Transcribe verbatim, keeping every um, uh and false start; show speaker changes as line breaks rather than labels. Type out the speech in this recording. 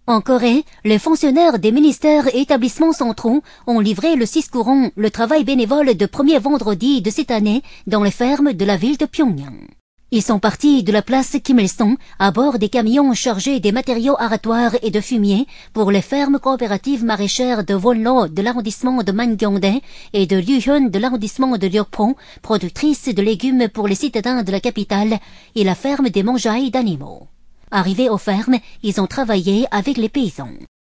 En Corée, les fonctionnaires des ministères et établissements centraux ont livré le six courant le travail bénévole de premier vendredi de cette année dans les fermes de la ville de Pyongyang. Ils sont partis de la place Kim Il-sung à bord des camions chargés des matériaux aratoires et de fumier pour les fermes coopératives maraîchères de Wonlo de l'arrondissement de Mangyongdae et de Ryuhyun de l'arrondissement de Ryokpo, productrices de légumes pour les citadins de la capitale, et la ferme des mangeailles d'animaux. Arrivés aux fermes, ils ont travaillé avec les paysans.